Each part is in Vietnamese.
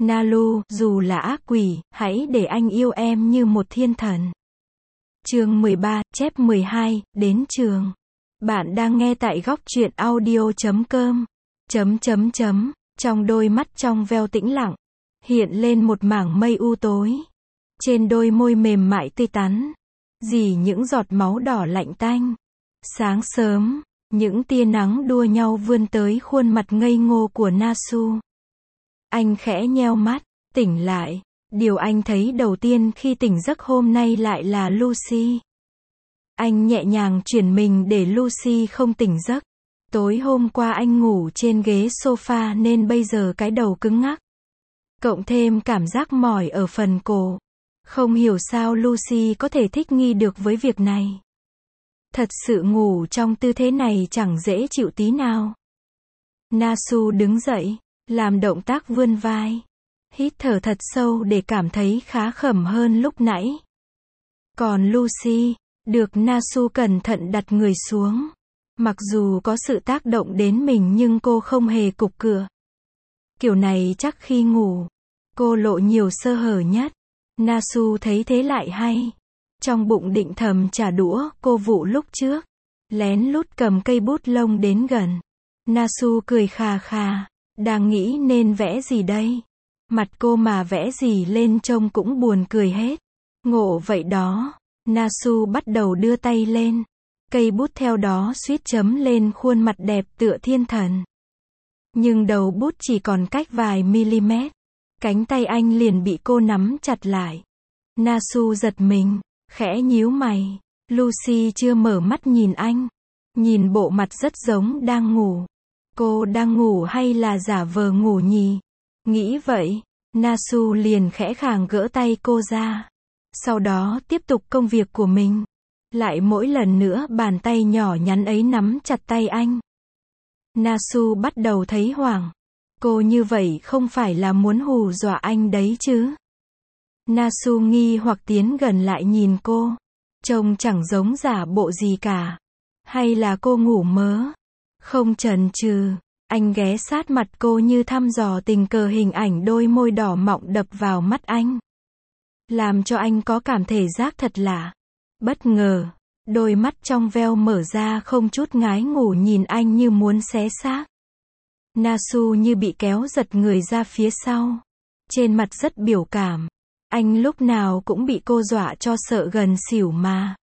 Nalu, dù là ác quỷ, hãy để anh yêu em như một thiên thần. Chương 13, chép 12, đến trường. Bạn đang nghe tại góc truyện audio.com. Trong đôi mắt trong veo tĩnh lặng, hiện lên một mảng mây u tối. Trên đôi môi mềm mại tươi tắn, rỉ những giọt máu đỏ lạnh tanh. Sáng sớm, những tia nắng đua nhau vươn tới khuôn mặt ngây ngô của Nasu. Anh khẽ nheo mắt, tỉnh lại. Điều anh thấy đầu tiên khi tỉnh giấc hôm nay lại là Lucy. Anh nhẹ nhàng chuyển mình để Lucy không tỉnh giấc. Tối hôm qua anh ngủ trên ghế sofa nên bây giờ cái đầu cứng ngắc. Cộng thêm cảm giác mỏi ở phần cổ. Không hiểu sao Lucy có thể thích nghi được với việc này. Thật sự ngủ trong tư thế này chẳng dễ chịu tí nào. Nasu đứng dậy, làm động tác vươn vai. Hít thở thật sâu để cảm thấy khá khẩm hơn lúc nãy. Còn Lucy, được Nasu cẩn thận đặt người xuống. Mặc dù có sự tác động đến mình nhưng cô không hề cục cựa. Kiểu này chắc khi ngủ, cô lộ nhiều sơ hở nhất. Nasu thấy thế lại hay. Trong bụng định thầm trả đũa cô vụ lúc trước. Lén lút cầm cây bút lông đến gần. Nasu cười khà khà. Đang nghĩ nên vẽ gì đây? Mặt cô mà vẽ gì lên trông cũng buồn cười hết. Ngộ vậy đó. Nasu bắt đầu đưa tay lên. Cây bút theo đó suýt chấm lên khuôn mặt đẹp tựa thiên thần. Nhưng đầu bút chỉ còn cách vài mm. Cánh tay anh liền bị cô nắm chặt lại. Nasu giật mình, khẽ nhíu mày. Lucy chưa mở mắt nhìn anh. Nhìn bộ mặt rất giống đang ngủ. Cô đang ngủ hay là giả vờ ngủ nhỉ? Nghĩ vậy, Nasu liền khẽ khàng gỡ tay cô ra. Sau đó tiếp tục công việc của mình. Lại mỗi lần nữa bàn tay nhỏ nhắn ấy nắm chặt tay anh. Nasu bắt đầu thấy hoảng. Cô như vậy không phải là muốn hù dọa anh đấy chứ? Nasu nghi hoặc tiến gần lại nhìn cô. Trông chẳng giống giả bộ gì cả. Hay là cô ngủ mớ? Không chần chừ, anh ghé sát mặt cô như thăm dò tình cờ hình ảnh đôi môi đỏ mọng đập vào mắt anh. Làm cho anh có cảm thể giác thật lạ. Bất ngờ, đôi mắt trong veo mở ra không chút ngái ngủ nhìn anh như muốn xé xác. Nasu như bị kéo giật người ra phía sau. Trên mặt rất biểu cảm. Anh lúc nào cũng bị cô dọa cho sợ gần xỉu mà.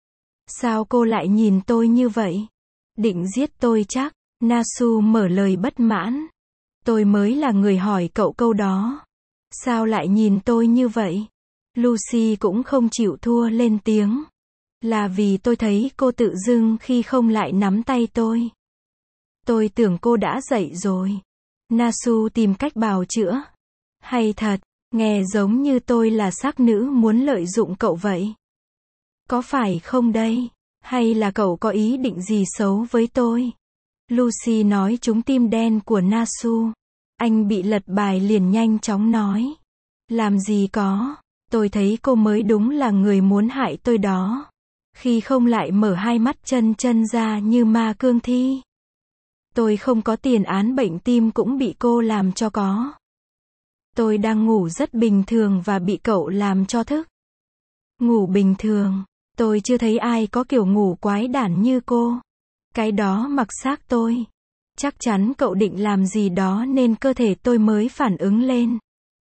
Sao cô lại nhìn tôi như vậy? Định giết tôi chắc? Nasu mở lời bất mãn. Tôi mới là người hỏi cậu câu đó. Sao lại nhìn tôi như vậy? Lucy cũng không chịu thua lên tiếng. Là vì tôi thấy cô tự dưng khi không lại nắm tay tôi. Tôi tưởng cô đã dậy rồi. Nasu tìm cách bào chữa. Hay thật, nghe giống như tôi là xác nữ muốn lợi dụng cậu vậy. Có phải không đây? Hay là cậu có ý định gì xấu với tôi? Lucy nói trúng tim đen của Nasu. Anh bị lật bài liền nhanh chóng nói. Làm gì có. Tôi thấy cô mới đúng là người muốn hại tôi đó. Khi không lại mở hai mắt chân ra như ma cương thi. Tôi không có tiền án bệnh tim cũng bị cô làm cho có. Tôi đang ngủ rất bình thường và bị cậu làm cho thức. Ngủ bình thường. Tôi chưa thấy ai có kiểu ngủ quái đản như cô. Cái đó mặc xác tôi. Chắc chắn cậu định làm gì đó nên cơ thể tôi mới phản ứng lên.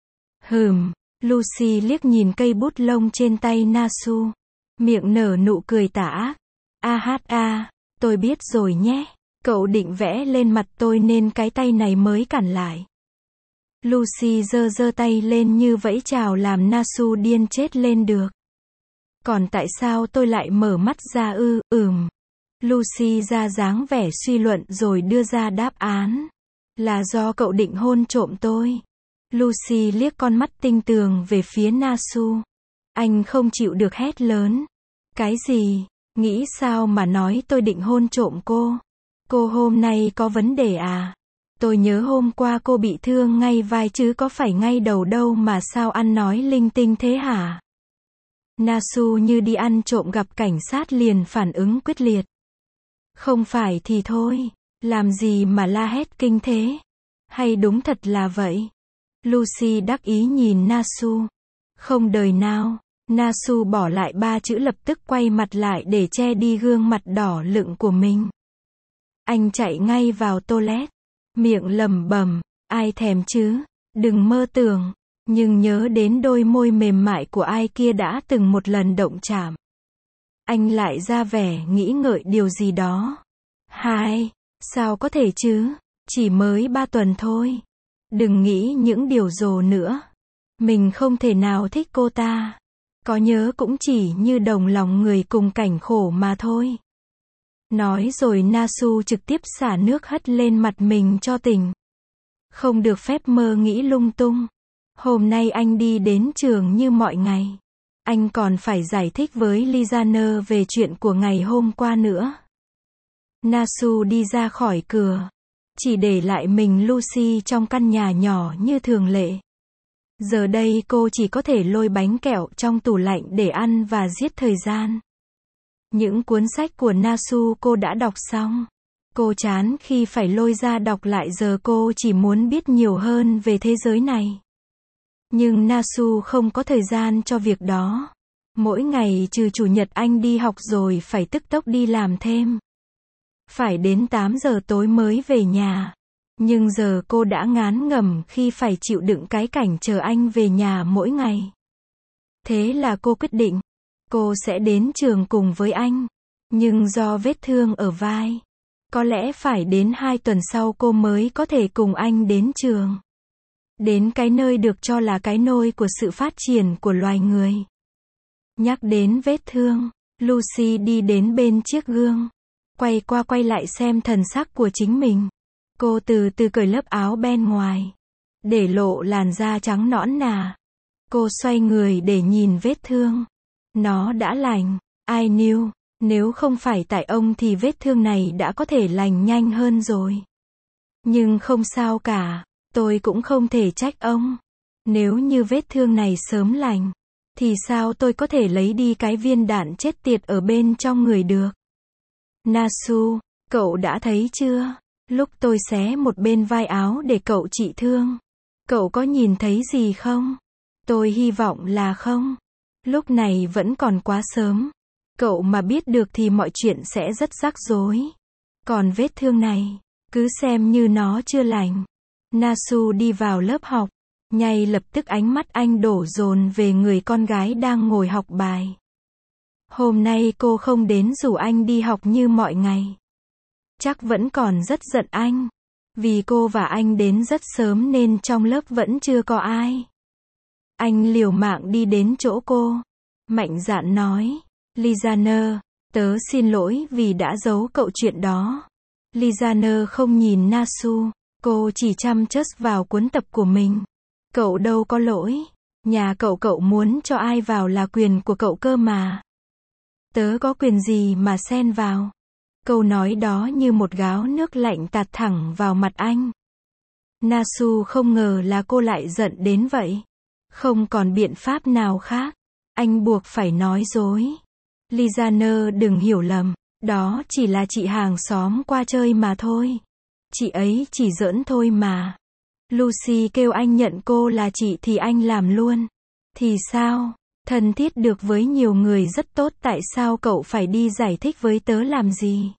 Lucy liếc nhìn cây bút lông trên tay Nasu. Miệng nở nụ cười tà ác. Tôi biết rồi nhé. Cậu định vẽ lên mặt tôi nên cái tay này mới cản lại. Lucy giơ tay lên như vẫy chào làm Nasu điên chết lên được. Còn tại sao tôi lại mở mắt ra Lucy ra dáng vẻ suy luận rồi đưa ra đáp án. Là do cậu định hôn trộm tôi. Lucy liếc con mắt tinh tường về phía Nasu. Anh không chịu được hét lớn. Cái gì? Nghĩ sao mà nói tôi định hôn trộm cô? Cô hôm nay có vấn đề à? Tôi nhớ hôm qua cô bị thương ngay vai chứ có phải ngay đầu đâu mà sao ăn nói linh tinh thế hả? Nasu như đi ăn trộm gặp cảnh sát liền phản ứng quyết liệt. Không phải thì thôi. Làm gì mà la hét kinh thế? Hay đúng thật là vậy? Lucy đắc ý nhìn Nasu. Không đời nào. Nasu bỏ lại 3 chữ lập tức quay mặt lại để che đi gương mặt đỏ lựng của mình. Anh chạy ngay vào toilet. Miệng lẩm bẩm, ai thèm chứ, đừng mơ tưởng. Nhưng nhớ đến đôi môi mềm mại của ai kia đã từng một lần động chạm. Anh lại ra vẻ nghĩ ngợi điều gì đó. Hai, sao có thể chứ, chỉ mới 3 tuần thôi. Đừng nghĩ những điều rồ nữa. Mình không thể nào thích cô ta. Có nhớ cũng chỉ như đồng lòng người cùng cảnh khổ mà thôi. Nói rồi Nasu trực tiếp xả nước hất lên mặt mình cho tỉnh. Không được phép mơ nghĩ lung tung. Hôm nay anh đi đến trường như mọi ngày. Anh còn phải giải thích với Lizaner về chuyện của ngày hôm qua nữa. Nasu đi ra khỏi cửa. Chỉ để lại mình Lucy trong căn nhà nhỏ như thường lệ. Giờ đây cô chỉ có thể lôi bánh kẹo trong tủ lạnh để ăn và giết thời gian. Những cuốn sách của Nasu cô đã đọc xong. Cô chán khi phải lôi ra đọc lại, giờ cô chỉ muốn biết nhiều hơn về thế giới này. Nhưng Nasu không có thời gian cho việc đó. Mỗi ngày trừ chủ nhật anh đi học rồi phải tức tốc đi làm thêm. Phải đến 8 giờ tối mới về nhà. Nhưng giờ cô đã ngán ngẩm khi phải chịu đựng cái cảnh chờ anh về nhà mỗi ngày. Thế là cô quyết định, cô sẽ đến trường cùng với anh. Nhưng do vết thương ở vai, có lẽ phải đến 2 tuần sau cô mới có thể cùng anh đến trường. Đến cái nơi được cho là cái nôi của sự phát triển của loài người. Nhắc đến vết thương, Lucy đi đến bên chiếc gương. Quay qua quay lại xem thần sắc của chính mình. Cô từ từ cởi lớp áo bên ngoài. Để lộ làn da trắng nõn nà. Cô xoay người để nhìn vết thương. Nó đã lành. I knew. Nếu không phải tại ông thì vết thương này đã có thể lành nhanh hơn rồi. Nhưng không sao cả. Tôi cũng không thể trách ông. Nếu như vết thương này sớm lành, thì sao tôi có thể lấy đi cái viên đạn chết tiệt ở bên trong người được? Nasu, cậu đã thấy chưa? Lúc tôi xé một bên vai áo để cậu trị thương. Cậu có nhìn thấy gì không? Tôi hy vọng là không. Lúc này vẫn còn quá sớm. Cậu mà biết được thì mọi chuyện sẽ rất rắc rối. Còn vết thương này, cứ xem như nó chưa lành. Nasu đi vào lớp học. Ngay lập tức ánh mắt anh đổ dồn về người con gái đang ngồi học bài. Hôm nay cô không đến rủ anh đi học như mọi ngày. Chắc vẫn còn rất giận anh. Vì cô và anh đến rất sớm nên trong lớp vẫn chưa có ai. Anh liều mạng đi đến chỗ cô. Mạnh dạn nói. Lizaner, tớ xin lỗi vì đã giấu cậu chuyện đó. Lizaner không nhìn Nasu. Cô chỉ chăm chớp vào cuốn tập của mình. Cậu đâu có lỗi. Nhà cậu muốn cho ai vào là quyền của cậu cơ mà. Tớ có quyền gì mà xen vào. Câu nói đó như một gáo nước lạnh tạt thẳng vào mặt anh. Nasu không ngờ là cô lại giận đến vậy. Không còn biện pháp nào khác. Anh buộc phải nói dối. Lizaner đừng hiểu lầm. Đó chỉ là chị hàng xóm qua chơi mà thôi. Chị ấy chỉ giỡn thôi mà. Lucy kêu anh nhận cô là chị thì anh làm luôn. Thì sao? Thân thiết được với nhiều người rất tốt, tại sao cậu phải đi giải thích với tớ làm gì?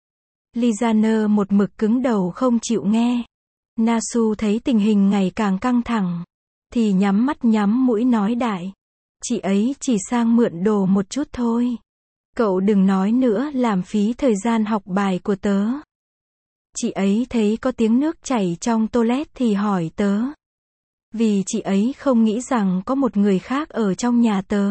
Lizaner một mực cứng đầu không chịu nghe. Nasu thấy tình hình ngày càng căng thẳng. Thì nhắm mắt nhắm mũi nói đại. Chị ấy chỉ sang mượn đồ một chút thôi. Cậu đừng nói nữa làm phí thời gian học bài của tớ. Chị ấy thấy có tiếng nước chảy trong toilet thì hỏi tớ. Vì chị ấy không nghĩ rằng có một người khác ở trong nhà tớ.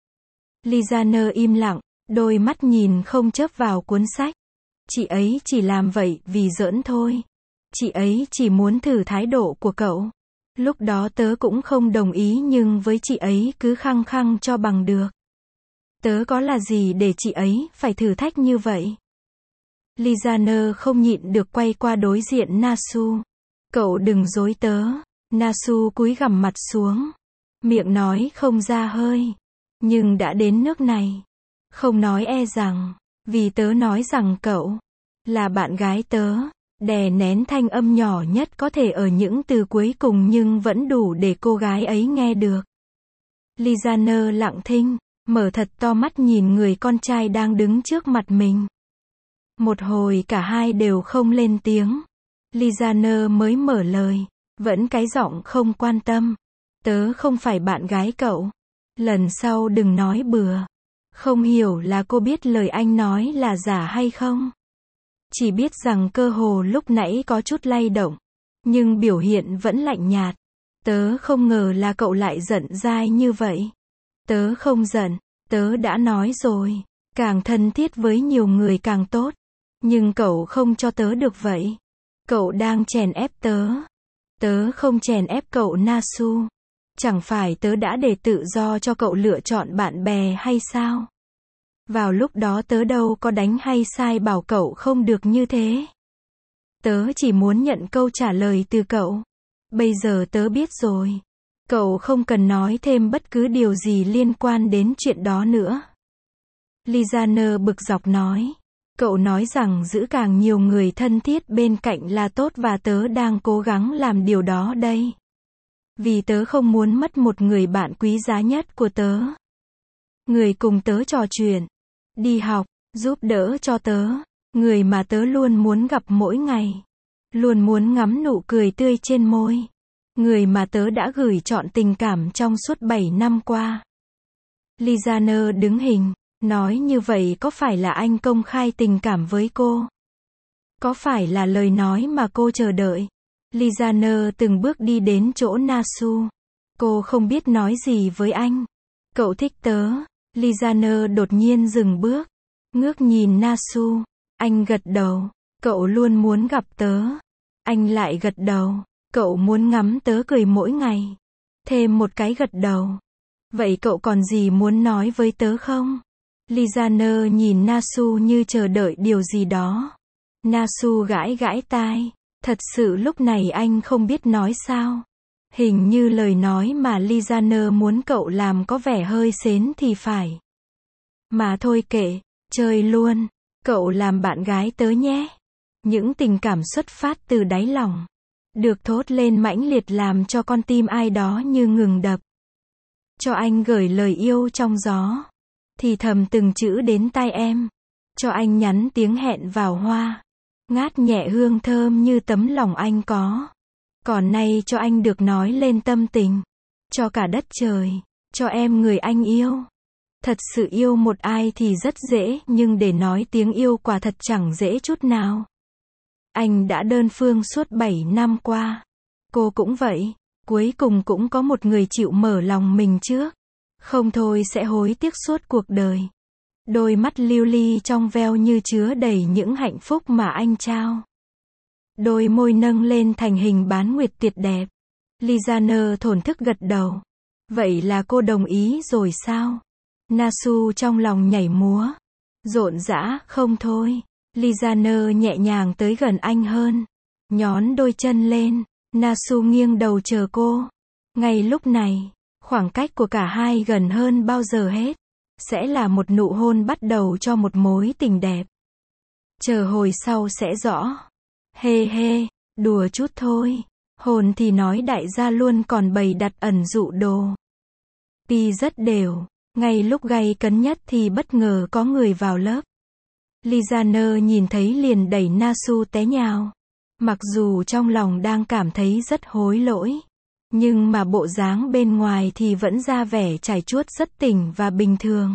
Lizaner im lặng, đôi mắt nhìn không chớp vào cuốn sách. Chị ấy chỉ làm vậy vì giỡn thôi. Chị ấy chỉ muốn thử thái độ của cậu. Lúc đó tớ cũng không đồng ý nhưng với chị ấy cứ khăng khăng cho bằng được. Tớ có là gì để chị ấy phải thử thách như vậy? Lizaner không nhịn được quay qua đối diện Nasu. Cậu đừng dối tớ. Nasu cúi gằm mặt xuống. Miệng nói không ra hơi. Nhưng đã đến nước này. Không nói e rằng. Vì tớ nói rằng cậu là bạn gái tớ. đè nén thanh âm nhỏ nhất có thể ở những từ cuối cùng nhưng vẫn đủ để cô gái ấy nghe được. Lizaner lặng thinh, mở thật to mắt nhìn người con trai đang đứng trước mặt mình. Một hồi cả hai đều không lên tiếng. Lizaner mới mở lời, vẫn cái giọng không quan tâm. Tớ không phải bạn gái cậu. Lần sau đừng nói bừa. Không hiểu là cô biết lời anh nói là giả hay không. Chỉ biết rằng cơ hồ lúc nãy có chút lay động. Nhưng biểu hiện vẫn lạnh nhạt. Tớ không ngờ là cậu lại giận dai như vậy. Tớ không giận, tớ đã nói rồi. Càng thân thiết với nhiều người càng tốt. Nhưng cậu không cho tớ được vậy. Cậu đang chèn ép tớ. Tớ không chèn ép cậu Nasu. Chẳng phải tớ đã để tự do cho cậu lựa chọn bạn bè hay sao? Vào lúc đó tớ đâu có đánh hay sai bảo cậu không được như thế. Tớ chỉ muốn nhận câu trả lời từ cậu. Bây giờ tớ biết rồi. Cậu không cần nói thêm bất cứ điều gì liên quan đến chuyện đó nữa. Lizaner bực dọc nói. Cậu nói rằng giữ càng nhiều người thân thiết bên cạnh là tốt và tớ đang cố gắng làm điều đó đây. Vì tớ không muốn mất một người bạn quý giá nhất của tớ. Người cùng tớ trò chuyện, đi học, giúp đỡ cho tớ. Người mà tớ luôn muốn gặp mỗi ngày. Luôn muốn ngắm nụ cười tươi trên môi. Người mà tớ đã gửi trọn tình cảm trong suốt 7 năm qua. Lizaner đứng hình. Nói như vậy có phải là anh công khai tình cảm với cô? Có phải là lời nói mà cô chờ đợi? Lizaner từng bước đi đến chỗ Nasu. Cô không biết nói gì với anh. Cậu thích tớ. Lizaner đột nhiên dừng bước. Ngước nhìn Nasu. Anh gật đầu. Cậu luôn muốn gặp tớ. Anh lại gật đầu. Cậu muốn ngắm tớ cười mỗi ngày. Thêm một cái gật đầu. Vậy cậu còn gì muốn nói với tớ không? Lizaner nhìn Nasu như chờ đợi điều gì đó. Nasu gãi gãi tai. Thật sự lúc này anh không biết nói sao. Hình như lời nói mà Lizaner muốn cậu làm có vẻ hơi sến thì phải. Mà thôi kệ, chơi luôn. Cậu làm bạn gái tớ nhé. Những tình cảm xuất phát từ đáy lòng. Được thốt lên mãnh liệt làm cho con tim ai đó như ngừng đập. Cho anh gửi lời yêu trong gió. Thì thầm từng chữ đến tai em. Cho anh nhắn tiếng hẹn vào hoa. Ngát nhẹ hương thơm như tấm lòng anh có. Còn nay cho anh được nói lên tâm tình. Cho cả đất trời. Cho em người anh yêu. Thật sự yêu một ai thì rất dễ, nhưng để nói tiếng yêu quả thật chẳng dễ chút nào. Anh đã đơn phương suốt 7 năm qua. Cô cũng vậy. Cuối cùng cũng có một người chịu mở lòng mình trước. Không thôi sẽ hối tiếc suốt cuộc đời. Đôi mắt lưu ly trong veo như chứa đầy những hạnh phúc mà anh trao. Đôi môi nâng lên thành hình bán nguyệt tuyệt đẹp. Lizaner thổn thức gật đầu. Vậy là cô đồng ý rồi sao? Nasu trong lòng nhảy múa. Rộn rã, không thôi. Lizaner nhẹ nhàng tới gần anh hơn. Nhón đôi chân lên. Nasu nghiêng đầu chờ cô. Ngay lúc này, khoảng cách của cả hai gần hơn bao giờ hết. Sẽ là một nụ hôn bắt đầu cho một mối tình đẹp. Chờ hồi sau sẽ rõ. Hê hê, đùa chút thôi. Hồn thì nói đại gia luôn còn bày đặt ẩn dụ đồ. Pi rất đều. Ngay lúc gay cấn nhất thì bất ngờ có người vào lớp. Lizaner nhìn thấy liền đẩy Nasu té nhào. Mặc dù trong lòng đang cảm thấy rất hối lỗi. Nhưng mà bộ dáng bên ngoài thì vẫn ra vẻ trải chuốt rất tỉnh và bình thường.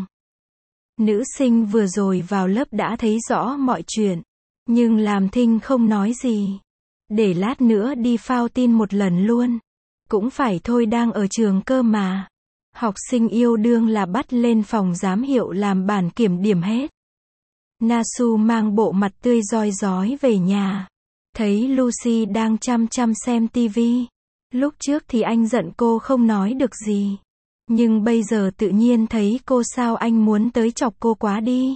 Nữ sinh vừa rồi vào lớp đã thấy rõ mọi chuyện. Nhưng làm thinh không nói gì. Để lát nữa đi phao tin một lần luôn. Cũng phải thôi, đang ở trường cơ mà. Học sinh yêu đương là bắt lên phòng giám hiệu làm bản kiểm điểm hết. Nasu mang bộ mặt tươi rói rói về nhà. Thấy Lucy đang chăm chăm xem tivi. Lúc trước thì anh giận cô không nói được gì. Nhưng bây giờ tự nhiên thấy cô sao anh muốn tới chọc cô quá đi.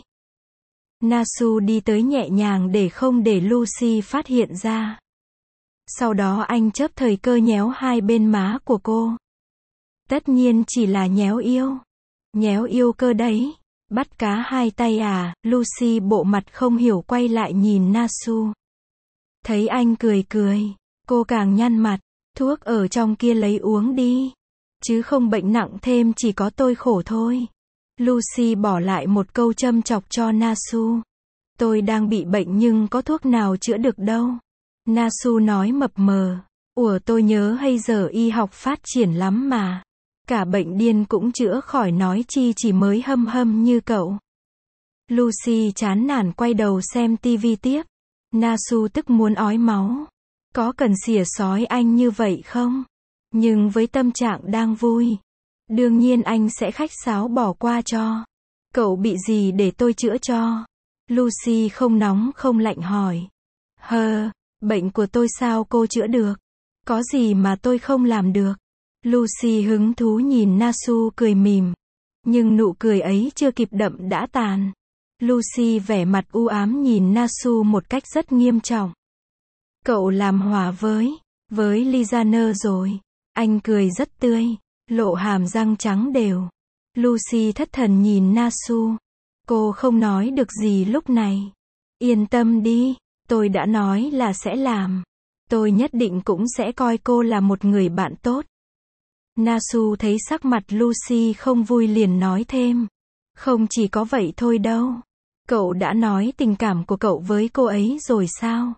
Nasu đi tới nhẹ nhàng để không để Lucy phát hiện ra. Sau đó anh chớp thời cơ nhéo hai bên má của cô. Tất nhiên chỉ là nhéo yêu. Nhéo yêu cơ đấy. Bắt cá hai tay à? Lucy bộ mặt không hiểu quay lại nhìn Nasu. Thấy anh cười cười, cô càng nhăn mặt. Thuốc ở trong kia lấy uống đi. Chứ không bệnh nặng thêm chỉ có tôi khổ thôi. Lucy bỏ lại một câu châm chọc cho Nasu. Tôi đang bị bệnh nhưng có thuốc nào chữa được đâu. Nasu nói mập mờ. Ủa tôi nhớ hay giờ y học phát triển lắm mà. Cả bệnh điên cũng chữa khỏi nói chi chỉ mới hâm hâm như cậu. Lucy chán nản quay đầu xem tivi tiếp. Nasu tức muốn ói máu. Có cần xỉa xói anh như vậy không? Nhưng với tâm trạng đang vui, đương nhiên anh sẽ khách sáo bỏ qua cho. Cậu bị gì để tôi chữa cho? Lucy không nóng không lạnh hỏi. Bệnh của tôi sao cô chữa được? Có gì mà tôi không làm được? Lucy hứng thú nhìn Nasu cười mỉm. Nhưng nụ cười ấy chưa kịp đậm đã tàn. Lucy vẻ mặt u ám nhìn Nasu một cách rất nghiêm trọng. Cậu làm hòa với Lizaner rồi. Anh cười rất tươi, lộ hàm răng trắng đều. Lucy thất thần nhìn Nasu. Cô không nói được gì lúc này. Yên tâm đi, tôi đã nói là sẽ làm. Tôi nhất định cũng sẽ coi cô là một người bạn tốt. Nasu thấy sắc mặt Lucy không vui liền nói thêm. Không chỉ có vậy thôi đâu. Cậu đã nói tình cảm của cậu với cô ấy rồi sao?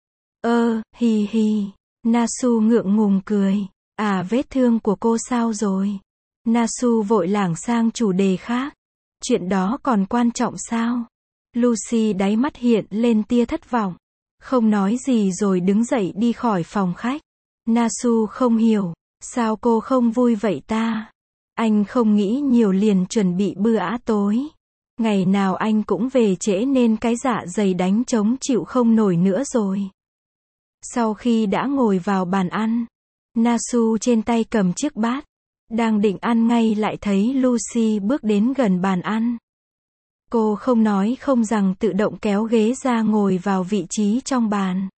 Hi hi. Nasu ngượng ngùng cười. À vết thương của cô sao rồi? Nasu vội lảng sang chủ đề khác. Chuyện đó còn quan trọng sao? Lucy đáy mắt hiện lên tia thất vọng. Không nói gì rồi đứng dậy đi khỏi phòng khách. Nasu không hiểu. Sao cô không vui vậy ta? Anh không nghĩ nhiều liền chuẩn bị bữa tối. Ngày nào anh cũng về trễ nên cái dạ dày đánh trống chịu không nổi nữa rồi. Sau khi đã ngồi vào bàn ăn, Nasu trên tay cầm chiếc bát. Đang định ăn ngay lại thấy Lucy bước đến gần bàn ăn. Cô không nói không rằng tự động kéo ghế ra ngồi vào vị trí trong bàn.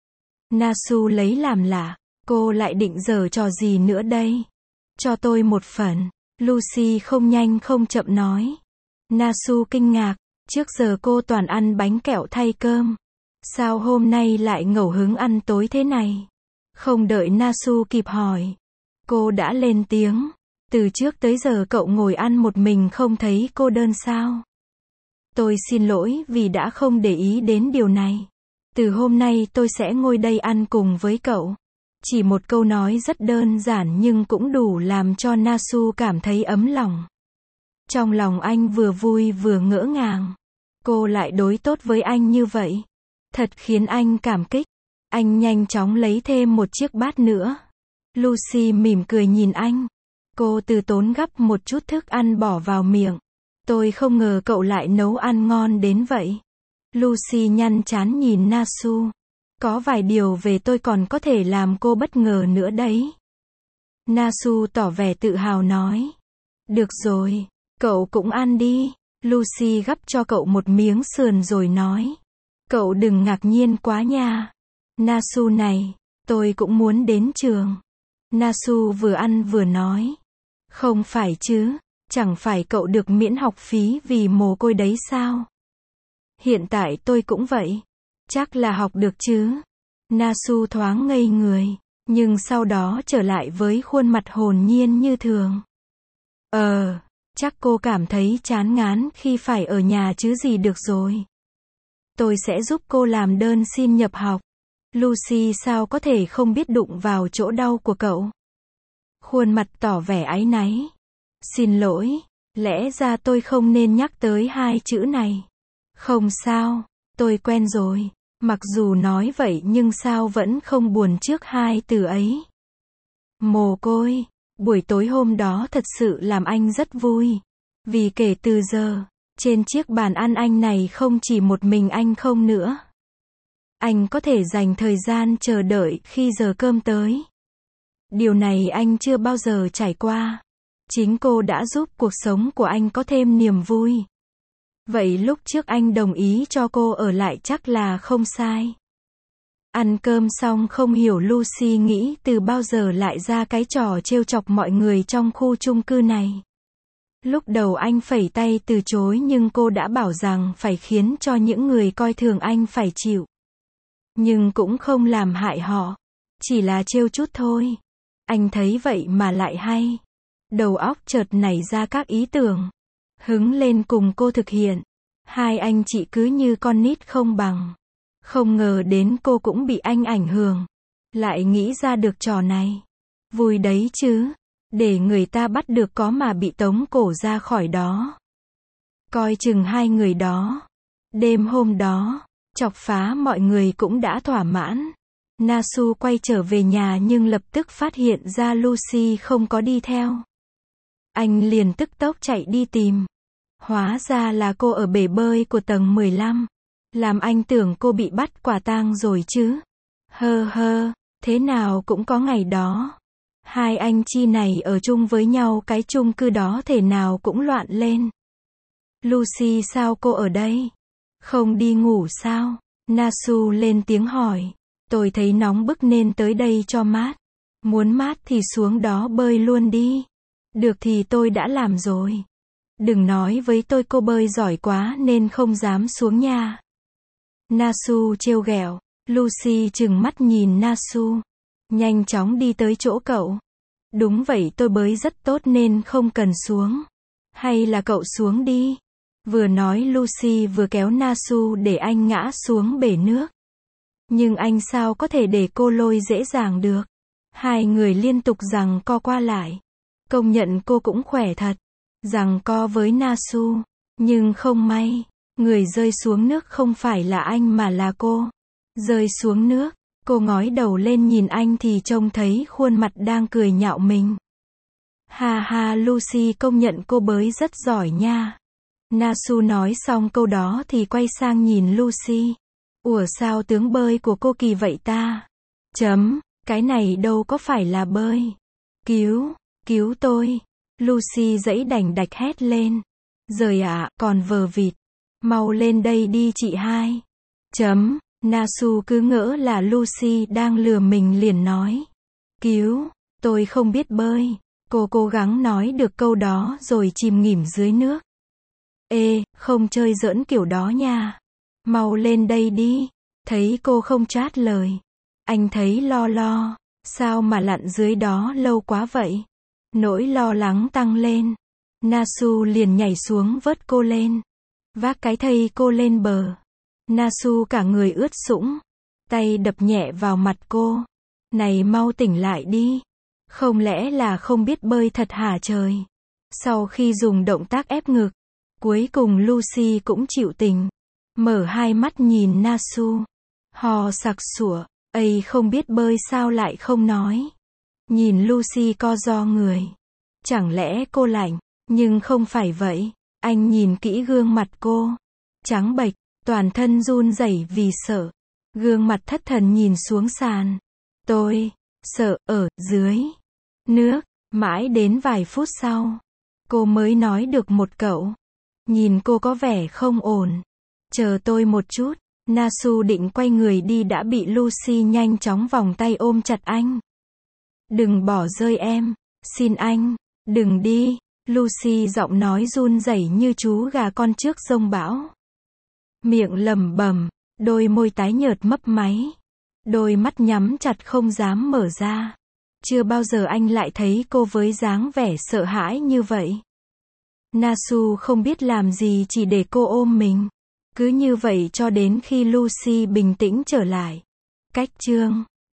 Nasu lấy làm lạ. Cô lại định giở trò gì nữa đây? Cho tôi một phần. Lucy không nhanh không chậm nói. Nasu kinh ngạc. Trước giờ cô toàn ăn bánh kẹo thay cơm. Sao hôm nay lại ngẫu hứng ăn tối thế này? Không đợi Nasu kịp hỏi, cô đã lên tiếng. Từ trước tới giờ cậu ngồi ăn một mình không thấy cô đơn sao? Tôi xin lỗi vì đã không để ý đến điều này. Từ hôm nay tôi sẽ ngồi đây ăn cùng với cậu. Chỉ một câu nói rất đơn giản nhưng cũng đủ làm cho Nasu cảm thấy ấm lòng. Trong lòng anh vừa vui vừa ngỡ ngàng. Cô lại đối tốt với anh như vậy. Thật khiến anh cảm kích. Anh nhanh chóng lấy thêm một chiếc bát nữa. Lucy mỉm cười nhìn anh. Cô từ tốn gắp một chút thức ăn bỏ vào miệng. Tôi không ngờ cậu lại nấu ăn ngon đến vậy. Lucy nhăn trán nhìn Nasu. Có vài điều về tôi còn có thể làm cô bất ngờ nữa đấy. Nasu tỏ vẻ tự hào nói. Được rồi, cậu cũng ăn đi. Lucy gắp cho cậu một miếng sườn rồi nói. Cậu đừng ngạc nhiên quá nha. Nasu này, tôi cũng muốn đến trường. Nasu vừa ăn vừa nói. Không phải chứ, chẳng phải cậu được miễn học phí vì mồ côi đấy sao? Hiện tại tôi cũng vậy. Chắc là học được chứ. Nasu thoáng ngây người, nhưng sau đó trở lại với khuôn mặt hồn nhiên như thường. Chắc cô cảm thấy chán ngán khi phải ở nhà chứ gì được rồi. Tôi sẽ giúp cô làm đơn xin nhập học. Lucy sao có thể không biết đụng vào chỗ đau của cậu. Khuôn mặt tỏ vẻ áy náy. Xin lỗi, lẽ ra tôi không nên nhắc tới hai chữ này. Không sao, tôi quen rồi. Mặc dù nói vậy nhưng sao vẫn không buồn trước hai từ ấy. Mồ côi, buổi tối hôm đó thật sự làm anh rất vui. Vì kể từ giờ, trên chiếc bàn ăn anh này không chỉ một mình anh không nữa. Anh có thể dành thời gian chờ đợi khi giờ cơm tới. Điều này anh chưa bao giờ trải qua. Chính cô đã giúp cuộc sống của anh có thêm niềm vui. Vậy lúc trước anh đồng ý cho cô ở lại chắc là không sai. Ăn cơm xong không hiểu Lucy nghĩ từ bao giờ lại ra cái trò trêu chọc mọi người trong khu chung cư này. Lúc đầu anh phẩy tay từ chối nhưng cô đã bảo rằng phải khiến cho những người coi thường anh phải chịu. nhưng cũng không làm hại họ. Chỉ là trêu chút thôi. Anh thấy vậy mà lại hay. Đầu óc chợt nảy ra các ý tưởng. Hứng lên cùng cô thực hiện. Hai anh chị cứ như con nít không bằng. Không ngờ đến cô cũng bị anh ảnh hưởng. Lại nghĩ ra được trò này. Vui đấy chứ. Để người ta bắt được có mà bị tống cổ ra khỏi đó. Coi chừng hai người đó. Đêm hôm đó, chọc phá mọi người cũng đã thỏa mãn. Nasu quay trở về nhà nhưng lập tức phát hiện ra Lucy không có đi theo. Anh liền tức tốc chạy đi tìm. Hóa ra là cô ở bể bơi của tầng 15. Làm anh tưởng cô bị bắt quả tang rồi chứ. Hơ, thế nào cũng có ngày đó. Hai anh chi này ở chung với nhau cái chung cư đó thể nào cũng loạn lên. Lucy sao cô ở đây? Không đi ngủ sao? Nasu lên tiếng hỏi. Tôi thấy nóng bức nên tới đây cho mát. Muốn mát thì xuống đó bơi luôn đi. Được thì tôi đã làm rồi. Đừng nói với tôi cô bơi giỏi quá nên không dám xuống nha. Nasu trêu ghẹo. Lucy trừng mắt nhìn Nasu. Nhanh chóng đi tới chỗ cậu. Đúng vậy tôi bơi rất tốt nên không cần xuống. Hay là cậu xuống đi. Vừa nói Lucy vừa kéo Nasu để anh ngã xuống bể nước. Nhưng anh sao có thể để cô lôi dễ dàng được. Hai người liên tục giằng co qua lại. Công nhận cô cũng khỏe thật. Giằng co với Nasu. Nhưng không may. Người rơi xuống nước không phải là anh mà là cô. Rơi xuống nước. Cô ngói đầu lên nhìn anh thì trông thấy khuôn mặt đang cười nhạo mình. Ha ha Lucy công nhận cô bơi rất giỏi nha. Nasu nói xong câu đó thì quay sang nhìn Lucy. Ủa sao tướng bơi của cô kỳ vậy ta? Cái này đâu có phải là bơi. Cứu tôi. Lucy giãy đành đạch hét lên. Giời ạ, còn vờ vịt. Mau lên đây đi chị hai. Nasu cứ ngỡ là Lucy đang lừa mình liền nói. Tôi không biết bơi. Cô cố gắng nói được câu đó rồi chìm nghỉm dưới nước. Ê, không chơi giỡn kiểu đó nha. Mau lên đây đi. Thấy cô không chát lời. Anh thấy lo. Sao mà lặn dưới đó lâu quá vậy? Nỗi lo lắng tăng lên. Nasu liền nhảy xuống vớt cô lên. Vác cái thây cô lên bờ. Nasu cả người ướt sũng. Tay đập nhẹ vào mặt cô. Này mau tỉnh lại đi. Không lẽ là không biết bơi thật hả trời? Sau khi dùng động tác ép ngực. Cuối cùng Lucy cũng chịu tình. Mở hai mắt nhìn Nasu. Hò sặc sủa. Ây không biết bơi sao lại không nói. Nhìn Lucy co ro người. Chẳng lẽ cô lạnh? Nhưng không phải vậy. Anh nhìn kỹ gương mặt cô. Trắng bệch. Toàn thân run rẩy vì sợ. Gương mặt thất thần nhìn xuống sàn. Tôi sợ ở dưới nước. Mãi đến vài phút sau. Cô mới nói được một câu. Nhìn cô có vẻ không ổn. Chờ tôi một chút. Nasu định quay người đi đã bị Lucy nhanh chóng vòng tay ôm chặt anh. Đừng bỏ rơi em. Xin anh. Đừng đi. Lucy giọng nói run rẩy như chú gà con trước giông bão. Miệng lẩm bẩm. Đôi môi tái nhợt mấp máy. Đôi mắt nhắm chặt không dám mở ra. Chưa bao giờ anh lại thấy cô với dáng vẻ sợ hãi như vậy. Nasu không biết làm gì chỉ để cô ôm mình. Cứ như vậy cho đến khi Lucy bình tĩnh trở lại. Cách chương